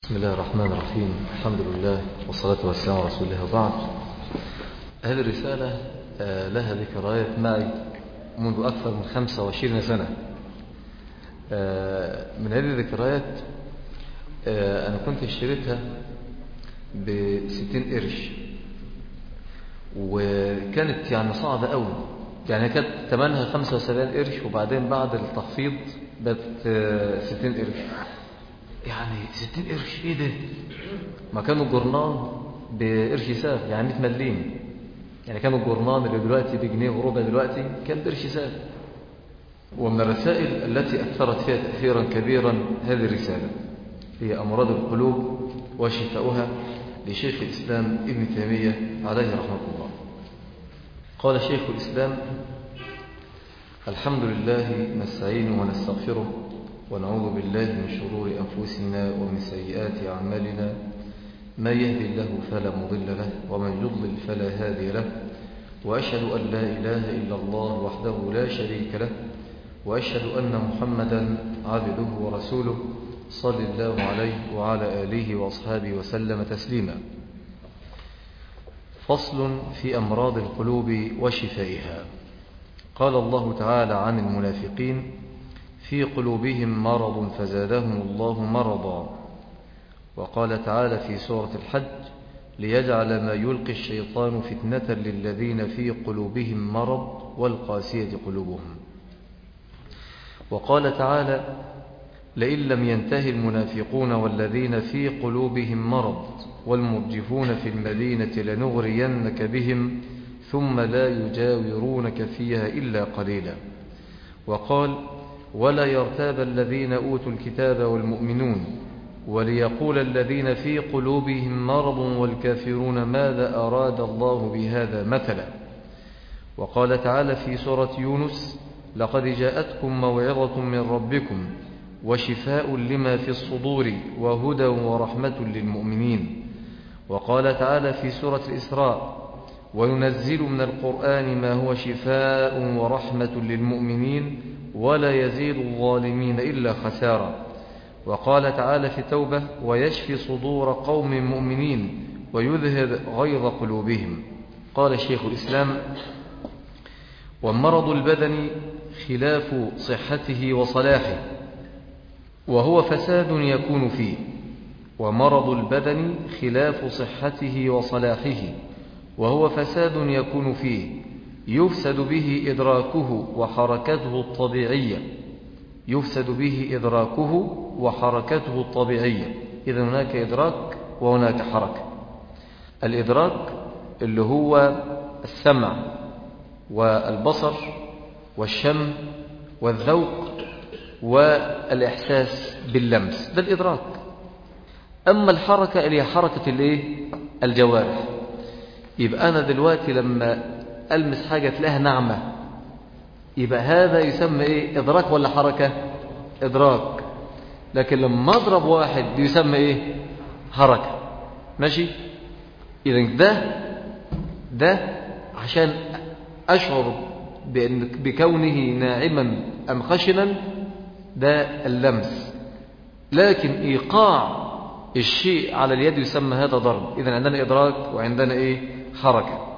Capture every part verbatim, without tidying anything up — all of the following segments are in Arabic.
بسم الله الرحمن الرحيم. الحمد لله والصلاة والسلام على رسول الله وبعد. هذه الرسالة لها ذكريات معي منذ أكثر من خمسة وعشرين سنة. من هذه الذكريات أنا كنت اشتريتها بستين قرش، وكانت يعني صعبة قوي. يعني كانت ثمنها خمسة وسبعين قرش، وبعدين بعد التخفيض بقت ستين قرش. يعني ستين قرش ايه ده؟ ما كانوا الجرنان بقرش ساغ، يعني مئة مليم. يعني كانوا الجرنان اللي دلوقتي بجنيه وربع دلوقتي كان بقرش ساغ. ومن الرسائل التي أثرت فيها تأثيرا كبيرا هذه الرسالة هي أمراض القلوب وشفاؤها لشيخ الإسلام ابن تيمية عليه رحمة الله. قال شيخ الإسلام: الحمد لله نستعين ونستغفره ونعوذ بالله من شرور أنفسنا ومن سيئات أعمالنا، من يهدي الله فلا مضل له ومن يضلل فلا هادي له، وأشهد أن لا إله إلا الله وحده لا شريك له، وأشهد أن محمدا عبده ورسوله صلى الله عليه وعلى آله وأصحابه وسلم تسليما. فصل في أمراض القلوب وشفائها. قال الله تعالى عن المنافقين: في قلوبهم مرض فزادهم الله مرضا. وقال تعالى في سورة الحج: ليجعل ما يلقي الشيطان فتنة للذين في قلوبهم مرض والقاسية قلوبهم. وقال تعالى: لئن لم ينتهي المنافقون والذين في قلوبهم مرض والمرجفون في المدينة لنغرينك بهم ثم لا يجاورونك فيها إلا قليلا. وقال: ولا يرتاب الذين أوتوا الكتاب والمؤمنون وليقول الذين في قلوبهم مرض والكافرون ماذا أراد الله بهذا مثلا. وقال تعالى في سورة يونس: لقد جاءتكم موعظة من ربكم وشفاء لما في الصدور وهدى ورحمة للمؤمنين. وقال تعالى في سورة الإسراء: وينزل من القرآن ما هو شفاء ورحمة للمؤمنين ولا يزيد الظالمين إلا خسارا. وقال تعالى في التوبة: ويشفي صدور قوم مؤمنين ويذهب غيظ قلوبهم. قال شيخ الإسلام: والمرض البدني خلاف صحته وصلاحه وهو فساد يكون فيه. ومرض البدن خلاف صحته وصلاحه وهو فساد يكون فيه، يفسد به إدراكه وحركته الطبيعية يفسد به إدراكه وحركته الطبيعية. إذا هناك إدراك وهناك حركة. الإدراك اللي هو السمع والبصر والشم والذوق والإحساس باللمس، ده الإدراك. أما الحركة اللي هي حركة الإيه؟ الجوارح. يبقى أنا دلوقتي لما ألمس حاجة تلاقيها ناعمة، يبقى هذا يسمى إيه؟ إدراك ولا حركة؟ إدراك. لكن لما أضرب واحد يسمى إيه؟ حركة. ماشي؟ إذا ده ده عشان أشعر بأن بكونه ناعما أم خشنا، ده اللمس. لكن إيقاع الشيء على اليد يسمى هذا ضرب. إذا عندنا إدراك وعندنا إيه؟ حركة.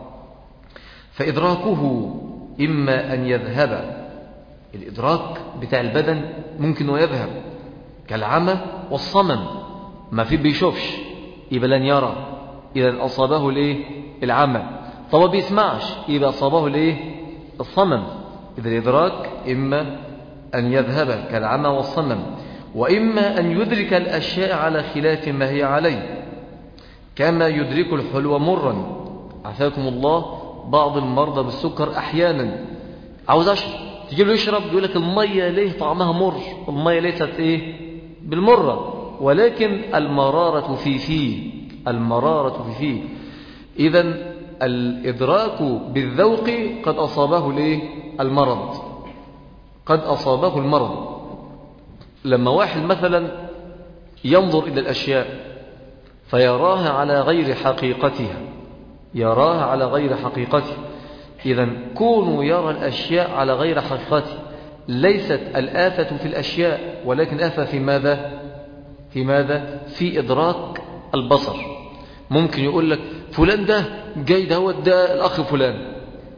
فإدراكه إما أن يذهب، الإدراك بتاع البدن ممكن يذهب كالعمى والصمم، ما في بيشوفش يبقى لن يرى، إذا أصابه الإيه؟ العمى. طب ما بيسمعش يبقى أصابه الإيه؟ الصمم. إذا الإدراك إما أن يذهب كالعمى والصمم، وإما أن يدرك الأشياء على خلاف ما هي عليه، كما يدرك الحلو مرا. عافاكم الله، بعض المرضى بالسكر أحيانا عاوز أشرب، تجي له يشرب يقول لك المية ليه طعمها مر، المية ليست إيه؟ بالمرة، ولكن المرارة في فيه المرارة في فيه. إذن الإدراك بالذوق قد أصابه ليه؟ المرض قد أصابه المرض. لما واحد مثلا ينظر إلى الأشياء فيراها على غير حقيقتها يراها على غير حقيقته إذن كونوا يرى الأشياء على غير حقيقته ليست الآفة في الأشياء، ولكن آفة في ماذا؟ في ماذا؟ في إدراك البصر. ممكن يقول لك فلان ده جاي ده ده الأخ فلان،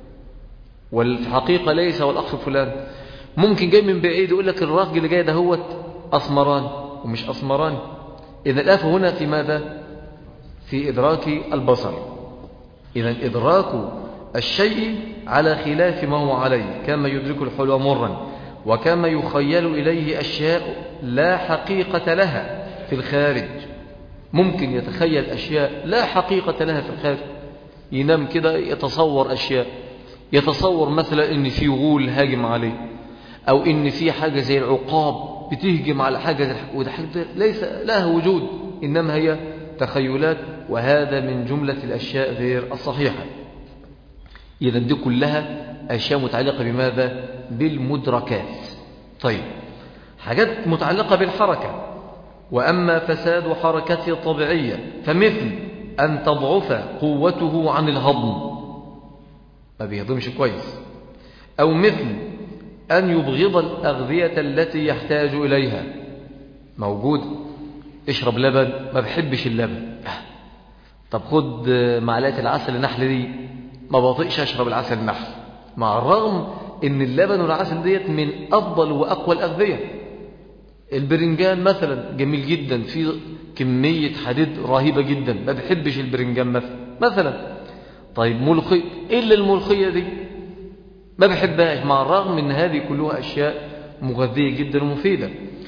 والحقيقة ليس هو الأخ فلان. ممكن جاي من بعيد يقول لك الراجل اللي جاي ده هو أسمران ومش أسمران. إذا الآفة هنا في ماذا؟ في إدراك البصر. إذا إدراك الشيء على خلاف ما هو عليه، كما يدرك الحلو مرا، وكما يخيل إليه أشياء لا حقيقة لها في الخارج. ممكن يتخيل أشياء لا حقيقة لها في الخارج، ينام كده يتصور أشياء، يتصور مثلا إن في غول هاجم عليه، أو إن في حاجة زي العقاب بتهجم على حاجة، وده حاجة ليس لها وجود، إنما هي تخيلات، وهذا من جملة الأشياء غير الصحيحة. إذا دي كلها أشياء متعلقة بماذا؟ بالمدركات. طيب، حاجات متعلقة بالحركة. وأما فساد حركته الطبيعية فمثل أن تضعف قوته عن الهضم، ما بيهضمش كويس، أو مثل أن يبغض الأغذية التي يحتاج إليها. موجود اشرب لبن، ما بحبش اللبن، طب خد معلقة العسل النحل دي، ما بطيقش أشرب العسل النحل، مع الرغم ان اللبن والعسل ديت من أفضل وأقوى الأغذية. البرنجان مثلا جميل جدا، فيه كمية حديد رهيبة جدا، ما بحبش البرنجان مثلا مثلا طيب ملوخية، إلا الملوخية دي ما بحبهاش، مع الرغم من هذه كلها أشياء مغذية جدا ومفيدة.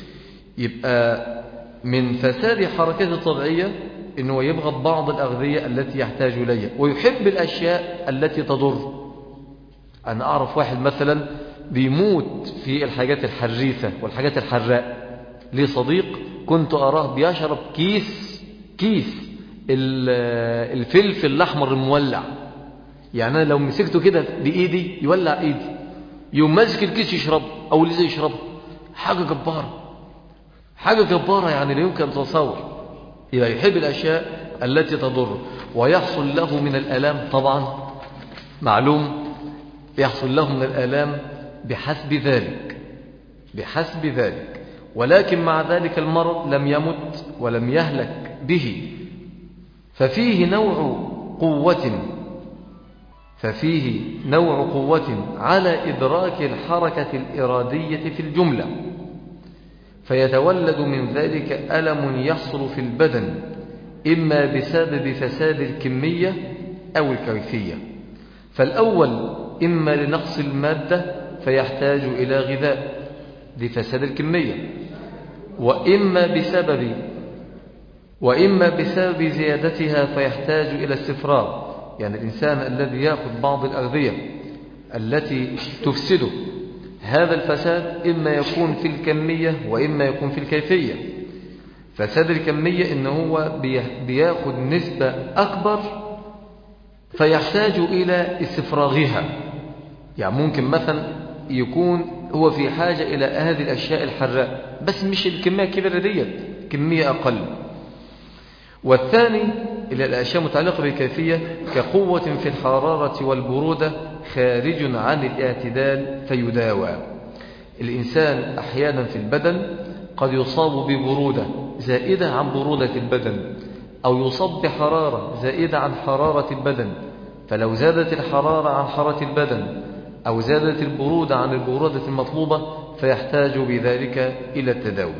يبقى من فساد حركته الطبيعية إنه يبغض بعض الأغذية التي يحتاج إليها، ويحب الأشياء التي تضر. أنا أعرف واحد مثلا بيموت في الحاجات الحريثة والحاجات الحراء. لي صديق كنت أراه بيشرب كيس كيس الفلفل الأحمر المولع، يعني أنا لو مسكته كده بإيدي يولع إيدي، يوم ماسك الكيس يشرب أو لسه يشرب. حاجة جبارة، حاجة جبارة، يعني لا يمكن تصور. إذا يحب الأشياء التي تضر، ويحصل له من الآلام، طبعا معلوم يحصل له من الآلام بحسب ذلك بحسب ذلك ولكن مع ذلك المرض لم يمت ولم يهلك به. ففيه نوع قوة ففيه نوع قوة على إدراك الحركة الإرادية في الجملة، فيتولد من ذلك ألم يحصل في البدن، إما بسبب فساد الكمية أو الكيفية. فالأول إما لنقص المادة فيحتاج إلى غذاء، دي فساد الكمية، وإما بسبب وإما بسبب زيادتها فيحتاج إلى استفراغ، يعني الإنسان الذي يأخذ بعض الأغذية التي تفسده، هذا الفساد إما يكون في الكمية وإما يكون في الكيفية. فساد الكمية إنه هو بيأخذ نسبة أكبر فيحتاج إلى استفراغها، يعني ممكن مثلا يكون هو في حاجة إلى هذه الأشياء الحراء، بس مش الكمية كبيرة ديت، كمية أقل. والثاني إلى الأشياء متعلقة بالكيفية كقوة في الحرارة والبرودة خارج عن الاعتدال فيداوى. الإنسان أحيانا في البدن قد يصاب ببرودة زائدة عن برودة البدن، أو يصاب بحرارة زائدة عن حرارة البدن، فلو زادت الحرارة عن حرارة البدن أو زادت البرودة عن البرودة المطلوبة فيحتاج بذلك إلى التداوي.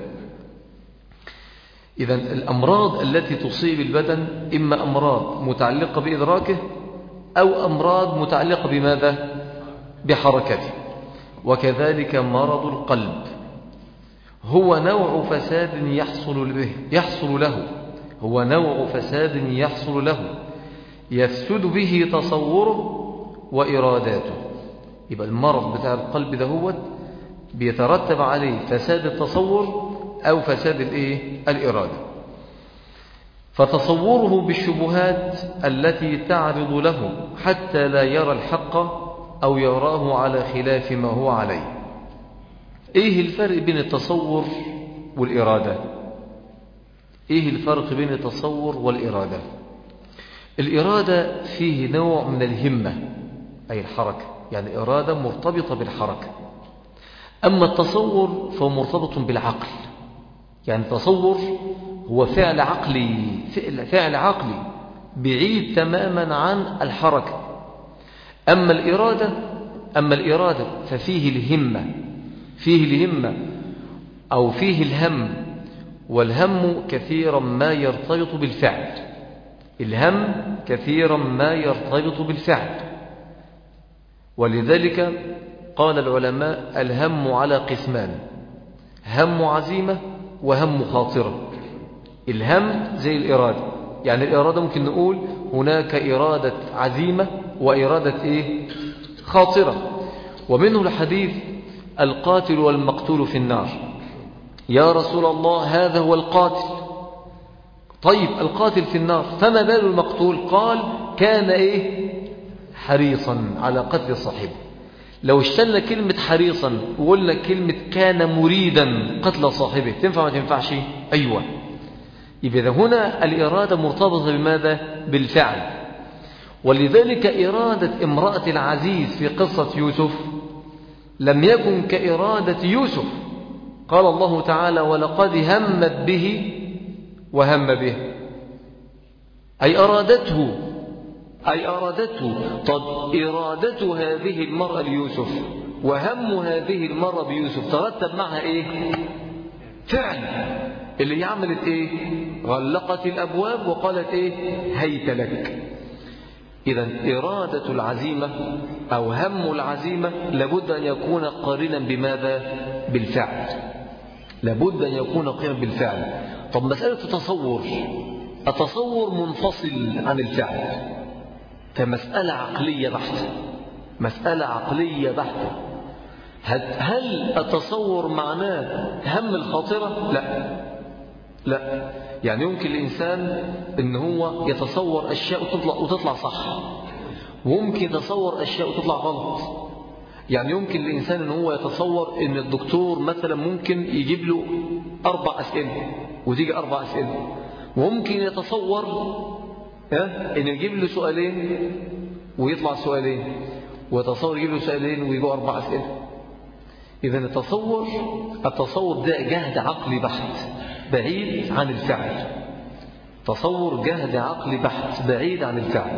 إذن الأمراض التي تصيب البدن إما أمراض متعلقة بإدراكه أو أمراض متعلقة بماذا؟ بحركته. وكذلك مرض القلب هو نوع فساد يحصل به يحصل له هو نوع فساد يحصل له يفسد به تصوره وإراداته. يبقى المرض بتاع القلب ده هو بيترتب عليه فساد التصور أو فساد الإيه؟ الإرادة. فتصوره بالشبهات التي تعرض له حتى لا يرى الحق أو يراه على خلاف ما هو عليه. إيه الفرق بين التصور والإرادة؟ إيه الفرق بين التصور والإرادة؟ الإرادة فيه نوع من الهمة أي الحركة، يعني إرادة مرتبطة بالحركة. أما التصور فهو مرتبط بالعقل، يعني تصور هو فعل عقلي، فعل, فعل عقلي بعيد تماما عن الحركة. أما الإرادة أما الإرادة ففيه الهمة، فيه الهمة أو فيه الهم، والهم كثيرا ما يرتبط بالفعل. الهم كثيرا ما يرتبط بالفعل، ولذلك قال العلماء الهم على قسمان: هم عزيمة وهم خاطرة. الهم زي الإرادة، يعني الإرادة ممكن نقول هناك إرادة عزيمة وإرادة إيه؟ خاطرة. ومنه الحديث: القاتل والمقتول في النار. يا رسول الله هذا هو القاتل. طيب القاتل في النار، فما بال المقتول؟ قال: كان إيه؟ حريصا على قتل صاحبه. لو اشتلنا كلمة حريصا وقلنا كلمة كان مريدا قتل صاحبه، تنفع ما تنفعش؟ أيوة. يبقى هنا الإرادة مرتبطة بماذا؟ بالفعل. ولذلك إرادة امرأة العزيز في قصة يوسف لم يكن كإرادة يوسف. قال الله تعالى: ولقد همت به وهم به، أي أرادته أي أرادته. طب إرادة هذه المرأة ليوسف وهم هذه المرأة بيوسف ترتب معها إيه؟ فعل. اللي هي عملت إيه؟ غلقت الأبواب وقالت إيه؟ هيت لك. إذن إرادة العزيمة أو هم العزيمة لابد أن يكون قارنا بماذا؟ بالفعل. لابد أن يكون قارنا بالفعل. طب مسألة التصور، التصور منفصل عن الفعل، فمسألة عقلية بحتة، مسألة عقلية بحتة. هل التصور معناه هم الخاطرة؟ لا لا. يعني يمكن الإنسان إن هو يتصور أشياء وتطلع, وتطلع صح، وممكن يتصور أشياء وتطلع غلط. يعني يمكن الإنسان إن هو يتصور إن الدكتور مثلا ممكن يجيب له أربع أسئلة وتيجي أربع أسئلة، وممكن يتصور إن يجيب له سؤالين ويطلع سؤالين، ويتصور يجيب له سؤالين ويجوا أربع أسئلة. إذن التصور التصور ده جهد عقلي بحت بعيد عن الفعل. تصور جهد عقلي بحت بعيد عن الفعل.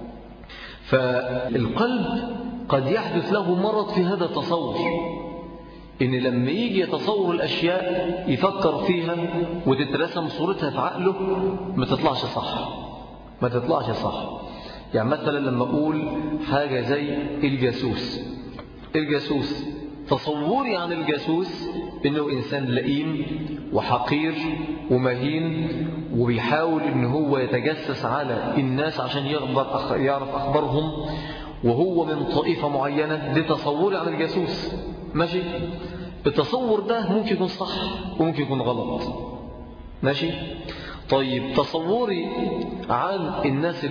فالقلب قد يحدث له مرض في هذا التصور، إن لما يجي يتصور الأشياء يفكر فيها وتترسم صورتها في عقله ما تطلعش صح، ما تطلعش صح. يعني مثلا لما أقول حاجة زي الجاسوس، الجاسوس تصوري عن الجاسوس إنه إنسان لئيم وحقير ومهين وبيحاول إن هو يتجسس على الناس عشان يعرف أخبارهم، وهو من طائفة معينة. ده تصوري عن الجاسوس، ماشي؟ التصور ده ممكن يكون صح وممكن يكون غلط، ماشي؟ طيب تصوري عن الناس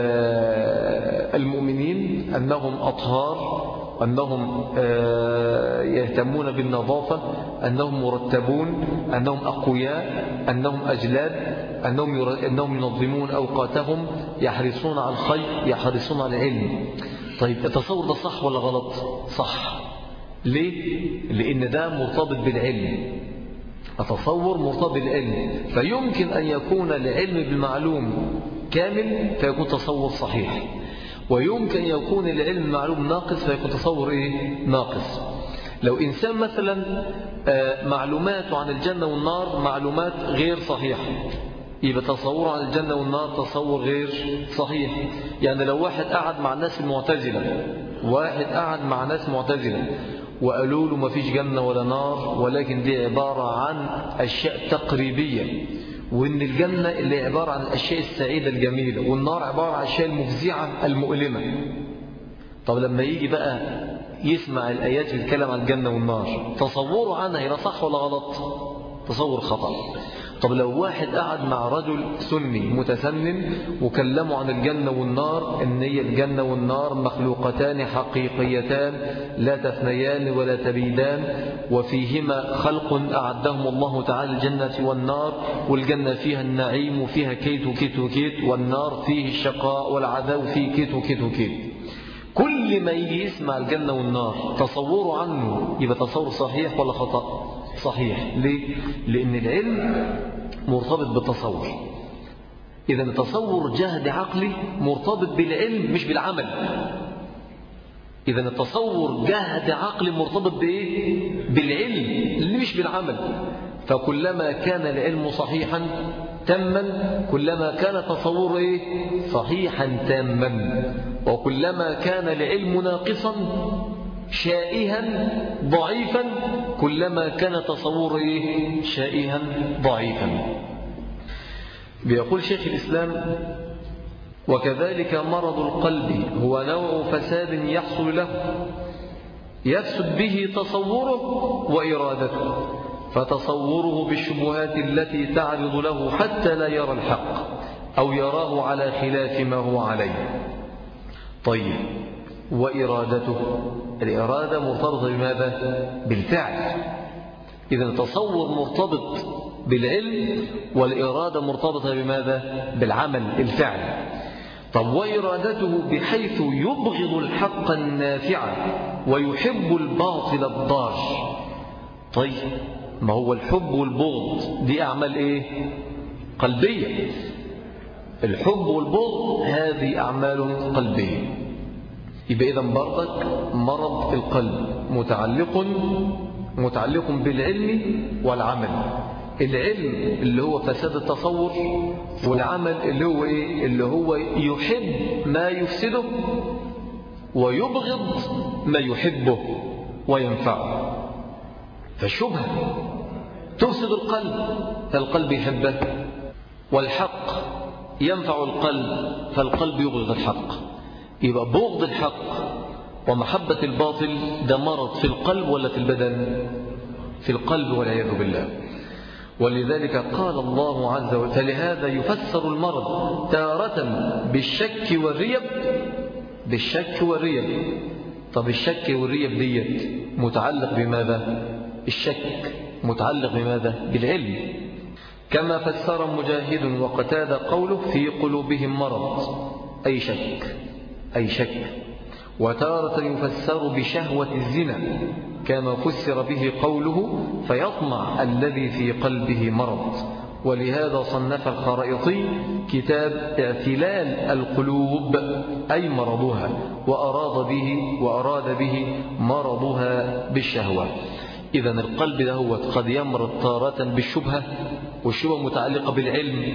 المؤمنين أنهم أطهار، أنهم يهتمون بالنظافة، أنهم مرتبون، أنهم أقوياء، أنهم أجلاد، أنهم أنهم ينظمون أوقاتهم، يحرصون على الخير، يحرصون على العلم. طيب التصور ده صح ولا غلط؟ صح. ليه؟ لأن ده مرتبط بالعلم. التصور مرتبط بالعلم، فيمكن أن يكون العلم بالمعلوم كامل فيكون تصور صحيح، ويمكن يكون العلم المعلوم ناقص فيكون تصور إيه؟ ناقص. لو إنسان مثلا معلوماته عن الجنة والنار معلومات غير صحيحة، يبقى تصور عن الجنة والنار تصور غير صحيح. يعني لو واحد قعد مع الناس المعتزلة، واحد قعد مع ناس معتزلة وقالوا له ما فيش جنة ولا نار، ولكن دي عبارة عن أشياء تقريبية، وإن الجنة اللي عبارة عن الأشياء السعيدة الجميلة، والنار عبارة عن الأشياء المفزعة المؤلمة. طب لما يجي بقى يسمع الآيات بتتكلم عن الجنة والنار، تصوره عنها هنا صح ولا غلط؟ تصور خطأ. طب لو واحد قعد مع رجل سني متسنن وكلموا عن الجنة والنار، ان هي الجنة والنار مخلوقتان حقيقيتان لا تفنيان ولا تبيدان، وفيهما خلق أعدهم الله تعالى الجنة والنار، والجنة فيها النعيم وفيها كيت وكيت وكيت، والنار فيه الشقاء والعذاب فيه كيت وكيت وكيت. كل ما يجي يسمع الجنة والنار تصوره عنه يبقى تصور صحيح ولا خطأ؟ صحيح. ليه؟ لأن العلم مرتبط بالتصور. إذا التصور جهد عقلي مرتبط بالعلم مش بالعمل. إذا التصور جهد عقلي مرتبط بإيه؟ بالعلم اللي مش بالعمل. فكلما كان العلم صحيحا تاما كلما كان تصور إيه؟ صحيحا تاما. وكلما كان العلم ناقصا شائها ضعيفا كلما كان تصور إيه؟ شائها ضعيفا. بيقول شيخ الإسلام: وكذلك مرض القلب هو نوع فساد يحصل له يفسد به تصوره وإرادته، فتصوره بالشبهات التي تعرض له حتى لا يرى الحق أو يراه على خلاف ما هو عليه. طيب، وإرادته، الإرادة مرتبطة بماذا؟ بالفعل. إذا التصور مرتبط بالعلم والإرادة مرتبطة بماذا؟ بالعمل، الفعل. طب وإرادته بحيث يبغض الحق النافع ويحب الباطل الضار. طيب، ما هو الحب والبغض دي أعمال إيه؟ قلبية. الحب والبغض هذه أعمال قلبية. يبقى إذن برضك مرض القلب متعلق متعلق بالعلم والعمل. العلم اللي هو فساد التصور، والعمل اللي هو إيه؟ اللي هو يحب ما يفسده ويبغض ما يحبه وينفعه. فالشبهة تفسد القلب فالقلب يحبه، والحق ينفع القلب فالقلب يبغض الحق. يبقى بغض الحق ومحبة الباطل ده مرض في القلب ولا في البدن؟ في القلب والعياذ بالله. ولذلك قال الله عز وجل: فلهذا يفسر المرض تارة بالشك والريب. بالشك والريب. طب الشك والريب ديت متعلق بماذا؟ الشك متعلق بماذا؟ بالعلم. كما فسر مجاهد وقتادة قوله: في قلوبهم مرض، أي شك أي شك. وتارة يفسر بشهوة الزنا كما فسر به قوله: فيطمع الذي في قلبه مرض. ولهذا صنف الخرائطي كتاب اعتلال القلوب أي مرضها، وأراد به, وأراد به مرضها بالشهوة. إذا القلب ده قد يمرض تارة بالشبهة، والشبهة متعلقة بالعلم،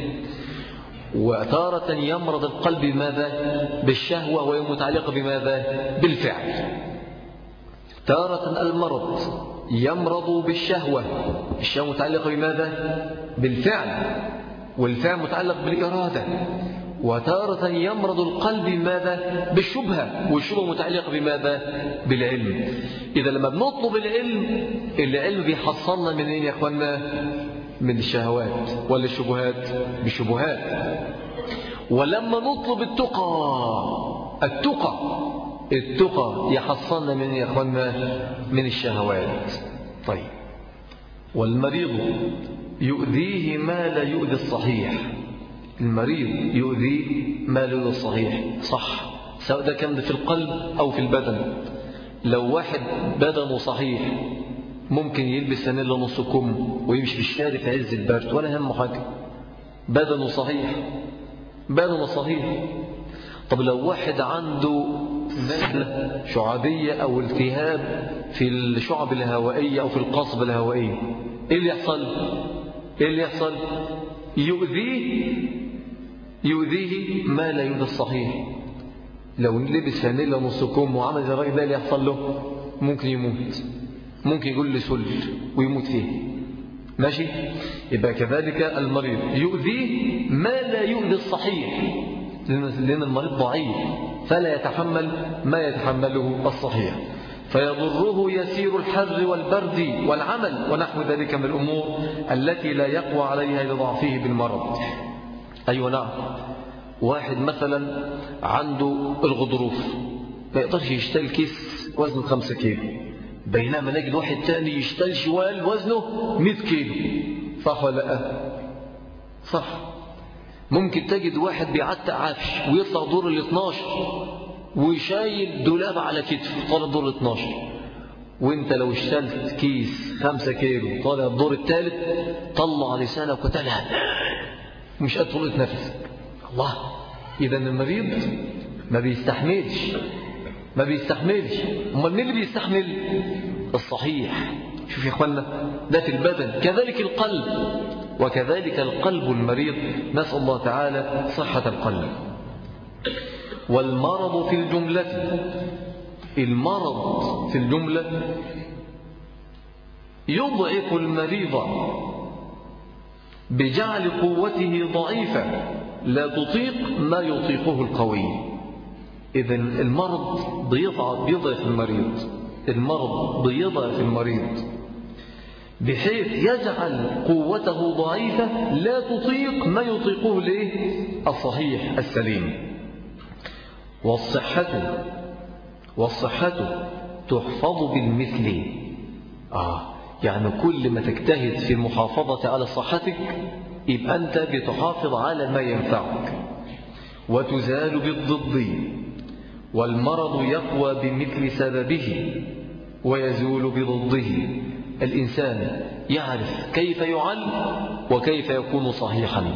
وتارة يمرض القلب بماذا؟ بالشهوة، وهي متعلقة بماذا؟ بالفعل. تارة المرض يمرض بالشهوة، الشهوة متعلقة بماذا؟ بالفعل، والفعل متعلق بالإرادة. وتارة يمرض القلب بماذا؟ بالشبهة، والشبهة متعلقة بماذا؟ بالعلم. إذا لما بنطلب العلم، العلم بيحصلنا من ايه يا اخواننا؟ من الشهوات ولا الشبهات؟ بالشبهات. ولما نطلب التقى، التقى التقى يحصلنا من يا اخواننا؟ من الشهوات. طيب، والمريض يؤذيه ما لا يؤذي الصحيح. المريض يؤذي ما لا يؤذي الصحيح، صح، سواء ده كان في القلب أو في البدن. لو واحد بدنه صحيح ممكن يلبس فانيلا نص كم ويمشي في الشارع في عز البرد ولا هم حاجة، بدنه صحيح، بدنه صحيح. طب لو واحد عنده نزلة شعبية أو التهاب في الشعب الهوائية أو في القصبة الهوائية، إيه اللي يحصل؟ إيه اللي يحصل؟ يؤذيه يؤذيه ما لا يؤذي الصحيح. لو لبس فانيلا نص كم وعمل زي الراجل ده، اللي يحصل له؟ ممكن يموت، ممكن يقول لي سل ويموت فيه. ماشي؟ يبقى كذلك المريض يؤذيه ما لا يؤذي الصحيح، لأن المريض ضعيف فلا يتحمل ما يتحمله الصحيح، فيضره يسير الحر والبرد والعمل ونحو ذلك من الأمور التي لا يقوى عليها لضعفه بالمرض. أيوة نعم، واحد مثلا عنده الغضروف ما يقدرش يشتري كيس وزنه خمسة كيلو، بينما نجد واحد تاني يشتري شوال وزنه مئة كيلو، صح ولا لا؟ صح. ممكن تجد واحد بيعتق عفش ويطلع دور ال اثناشر ويشايل دولاب على كتفه طالع دور ال اثناشر، وانت لو اشتلت كيس خمسة كيلو طالع الدور الثالث طلع لسانك وتلها مش قادر تطلق نفسك. الله، إذا المريض ما بيستحملش ما بيستحملش امال مين اللي بيستحمل؟ الصحيح. شوف يا اخوانا، ده في البدن، كذلك القلب، وكذلك القلب المريض، نسأل الله تعالى صحة القلب. والمرض في الجملة، المرض في الجملة يضعف المريض بجعل قوته ضعيفة لا تطيق ما يطيقه القوي. إذن المرض بيضعف بيضعف المريض المرض بيضعف المريض بحيث يجعل قوته ضعيفة لا تطيق ما يطيقه ليه الصحيح السليم. والصحة والصحة تحفظ بالمثل. آه يعني كل ما تجتهد في المحافظة على صحتك يبقى أنت بتحافظ على ما ينفعك. وتزال بالضد، والمرض يقوى بمثل سببه ويزول بضده. الإنسان يعرف كيف يعل وكيف يكون صحيحا.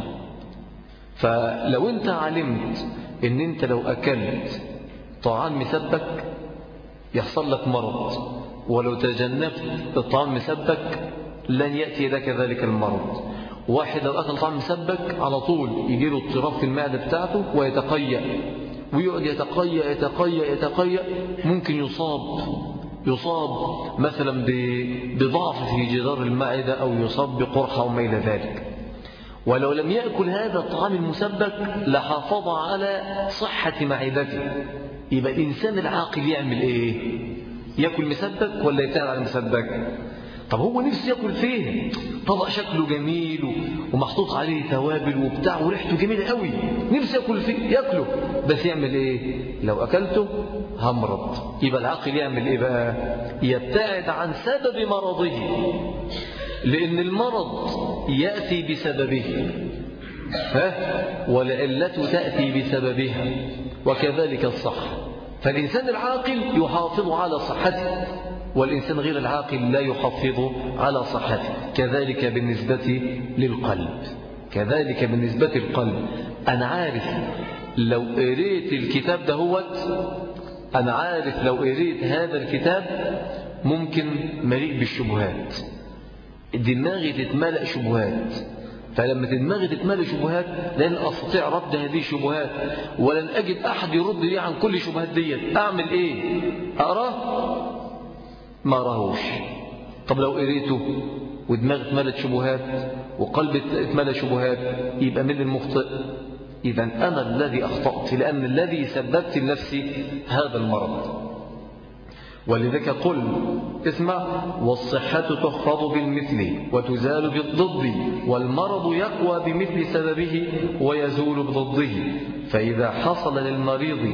فلو أنت علمت أن أنت لو أكلت طعام مسبك يحصل لك مرض، ولو تجنبت الطعام مسبك لن يأتي لك ذلك المرض. واحد لو أكل طعام مسبك على طول يجيله اضطراب في المعدة بتاعته ويتقيأ، ويقعد يتقيأ يتقيأ يتقيأ، ممكن يصاب يصاب مثلا بضعف في جدار المعدة أو يصاب بقرحة وما إلى ذلك. ولو لم يأكل هذا الطعام المسبك لحافظ على صحة معدته. يبقى الإنسان العاقل يعمل إيه؟ يأكل مسبك ولا يبتعد عن المسبك؟ طب هو نفسه يأكل فيه طبق شكله جميل ومحطوط عليه توابل وبتاع وريحته جميلة قوي، نفسه يأكل فيه يأكله، بس يعمل إيه؟ لو أكلته همرض. يبقى العاقل يعمل إيه بقى؟ يبتعد عن سبب مرضه، لأن المرض يأتي بسببه ها؟ والعلة تأتي بسببها، وكذلك الصح. فالإنسان العاقل يحافظ على صحته، والإنسان غير العاقل لا يحافظ على صحته. كذلك بالنسبة للقلب كذلك بالنسبة للقلب. أنا عارف لو قريت الكتاب ده هوت أنا عارف لو قريت هذا الكتاب ممكن مليء بالشبهات، دماغي تتملأ شبهات. فلما دماغي تتملأ شبهات لن أستطيع رد هذه الشبهات، ولن أجد أحد يرد لي عن كل شبهات دي. أعمل إيه؟ أقراه؟ ما أراهوش. طب لو قريته ودماغي اتملت شبهات وقلبي اتملى شبهات يبقى من المخطئ؟ إذا أنا الذي أخطأت، لأن الذي سببت لنفسي هذا المرض. ولذلك قل اسمع: والصحة تحفظ بالمثل وتزال بالضد، والمرض يقوى بمثل سببه ويزول بضده. فإذا حصل للمريض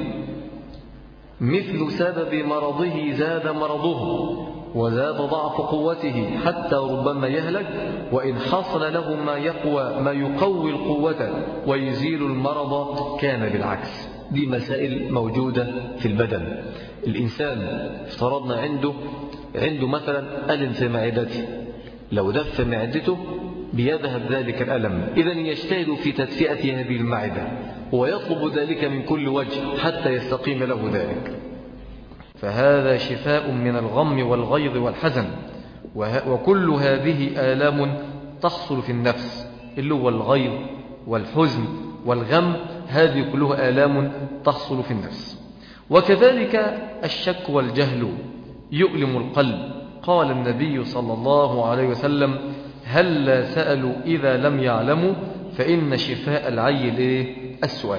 مثل سبب مرضه زاد مرضه وزاد ضعف قوته حتى ربما يهلك. وإن حصل له ما يقوى ما يقوي القوة ويزيل المرض كان بالعكس. دي مسائل موجودة في البدن. الإنسان افترضنا عنده عنده مثلا ألم في معدته، لو دف معدته بيذهب ذلك الألم. إذن يجتهد في تدفئة هذه المعدة ويطلب ذلك من كل وجه حتى يستقيم له ذلك. فهذا شفاء من الغم والغيظ والحزن. وكل هذه آلام تحصل في النفس، اللي هو الغيظ والحزن والغم، هذه كلها آلام تحصل في النفس. وكذلك الشك والجهل يؤلم القلب. قال النبي صلى الله عليه وسلم: هل سألوا إذا لم يعلموا، فإن شفاء العي إيه؟ السؤال.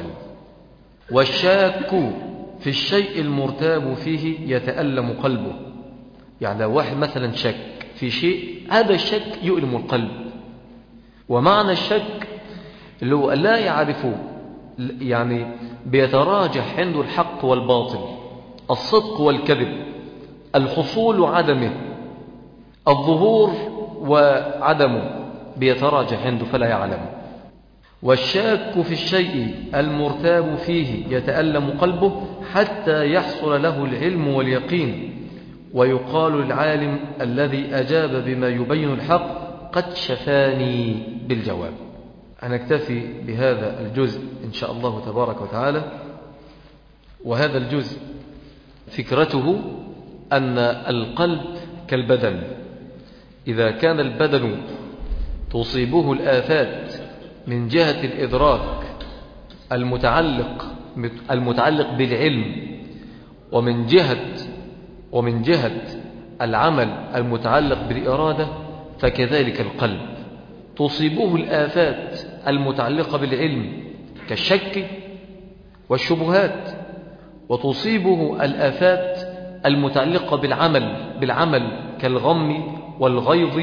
والشاك في الشيء المرتاب فيه يتألم قلبه. يعني لو واحد مثلا شك في شيء، هذا الشك يؤلم القلب. ومعنى الشك اللي هو لا يعرف، يعني بيتراجح عنده الحق والباطل، الصدق والكذب، الحصول وعدمه، الظهور وعدمه، بيتراجح عنده فلا يعلم. والشاك في الشيء المرتاب فيه يتألم قلبه حتى يحصل له العلم واليقين، ويقال للعالم الذي أجاب بما يبين الحق قد شفاني بالجواب. هنكتفي بهذا الجزء إن شاء الله تبارك وتعالى. وهذا الجزء فكرته أن القلب كالبدن، إذا كان البدن تصيبه الآفات من جهة الإدراك المتعلق المتعلق بالعلم، ومن جهة ومن جهة العمل المتعلق بالإرادة، فكذلك القلب تصيبه الآفات المتعلقة بالعلم كالشك والشبهات، وتصيبه الآفات المتعلقة بالعمل بالعمل كالغم والغيظ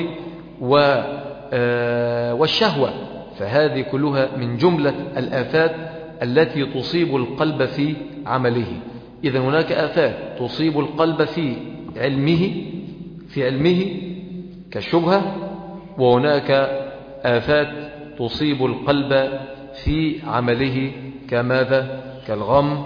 والشهوة. فهذه كلها من جملة الآفات التي تصيب القلب في عمله. إذا هناك آفات تصيب القلب في علمه في علمه كالشبهة، وهناك آفات تصيب القلب في عمله كماذا؟ كالغم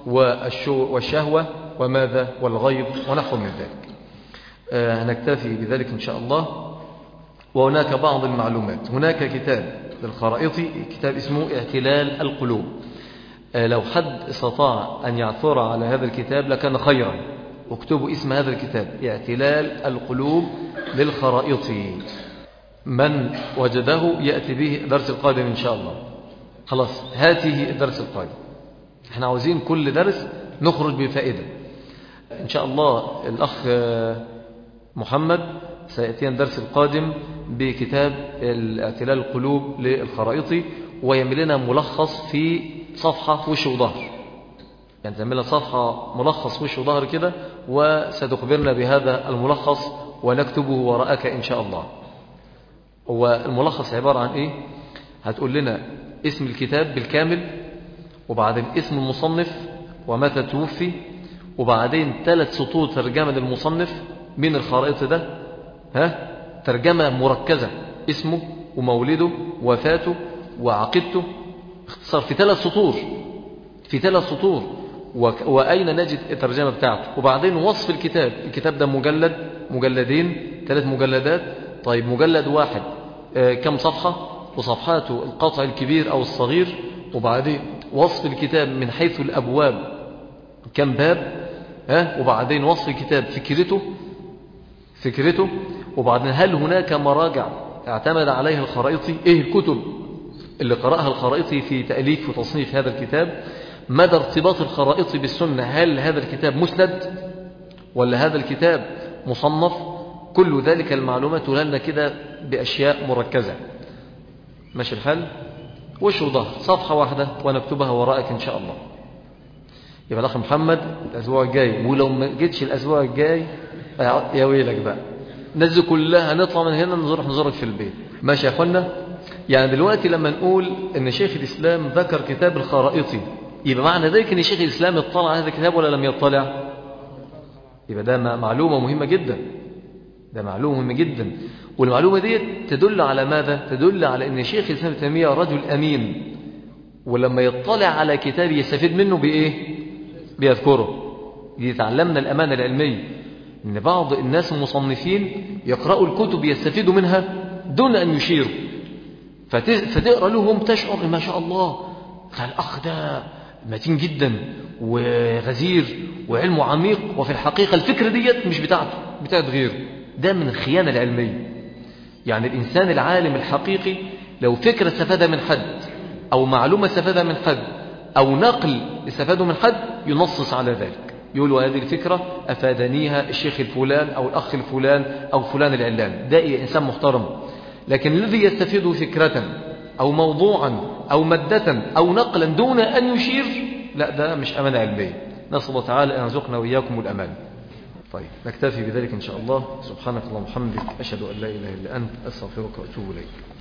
والشهوة وماذا؟ والغيظ ونحو من ذلك. آه هنكتفي بذلك إن شاء الله. وهناك بعض المعلومات. هناك كتاب للخرائطي، كتاب اسمه اعتلال القلوب. آه لو حد استطاع أن يعثر على هذا الكتاب لكان خيرا. اكتبوا اسم هذا الكتاب اعتلال القلوب للخرائطي. من وجده يأتي به الدرس القادم إن شاء الله. خلاص، هاته الدرس القادم. احنا عاوزين كل درس نخرج بفائدة إن شاء الله. الأخ محمد سيأتينا الدرس القادم بكتاب اعتلال القلوب للخرائطي، ويعمل لنا ملخص في صفحة وش وظهر، يعني تعمل لنا صفحة ملخص وش وظهر كده، وستخبرنا بهذا الملخص ونكتبه وراءك إن شاء الله. والملخص عبارة عن إيه؟ هتقول لنا اسم الكتاب بالكامل، وبعدين اسم المصنف ومتى توفي، وبعدين ثلاث سطور ترجمة للمصنف من الخرائط ده، ها ترجمة مركزة، اسمه ومولده وفاته وعقيدته، اختصار في ثلاث سطور في ثلاث سطور وأين نجد الترجمة بتاعته، وبعدين وصف الكتاب. الكتاب ده مجلد مجلدين ثلاث مجلدات. طيب مجلد واحد آه كم صفحة، وصفحاته القطع الكبير أو الصغير، وبعدين وصف الكتاب من حيث الأبواب كم باب، ها وبعدين وصف الكتاب فكرته فكرته وبعدين هل هناك مراجع اعتمد عليها الخرائطي، ايه الكتب اللي قرأها الخرائطي في تأليف وتصنيف هذا الكتاب، مدى ارتباط الخرائطي بالسنة، هل هذا الكتاب مسند ولا هذا الكتاب مصنف. كل ذلك المعلومات لنا كده بأشياء مركزة. ماشي الحال؟ وش وظهر صفحة واحدة ونكتبها وراءك إن شاء الله. يبقى الأخ محمد الأسبوع الجاي، ولو ما جيتش الأسبوع الجاي يا ويلك بقى، الناس كلها نطلع من هنا نروح نزورك في البيت. ماشي يا أخوانا؟ يعني دلوقتي لما نقول إن شيخ الإسلام ذكر كتاب الخرائطي، يبقى معنى ذلك إن شيخ الإسلام اطلع على هذا الكتاب ولا لم يطلع؟ يبقى ده معلومة مهمة جدا، ده معلومة مهمة جدا. والمعلومة دي تدل على ماذا؟ تدل على أن شيخ الإسلام ابن تيمية رجل أمين، ولما يطلع على كتاب يستفيد منه بإيه؟ بيذكره. يتعلمنا الأمانة العلمية، إن بعض الناس المصنفين يقرأوا الكتب يستفيدوا منها دون أن يشيروا، فتقرأ لهم تشعر ما شاء الله الأخ ده متين جدا وغزير وعلمه عميق، وفي الحقيقة الفكرة ديت مش بتاعته، بتاعت غيره. ده من الخيانة العلمية. يعني الإنسان العالم الحقيقي لو فكرة استفادها من حد، أو معلومة استفادها من حد، أو نقل استفاده من حد، ينصص على ذلك، يقول هذه الفكرة أفادنيها الشيخ الفلان أو الأخ الفلان أو فلان العلان. ده إنسان محترم. لكن الذي يستفيد فكرة أو موضوعا أو مادة أو نقلا دون أن يشير، لا، ده مش أمانة علمية. نسأل الله تعالى أن يرزقنا وإياكم الأمان. طيب نكتفي بذلك إن شاء الله. سبحانك اللهم وبحمدك، أشهد أن لا إله إلا أنت، أستغفرك وأتوب إليك.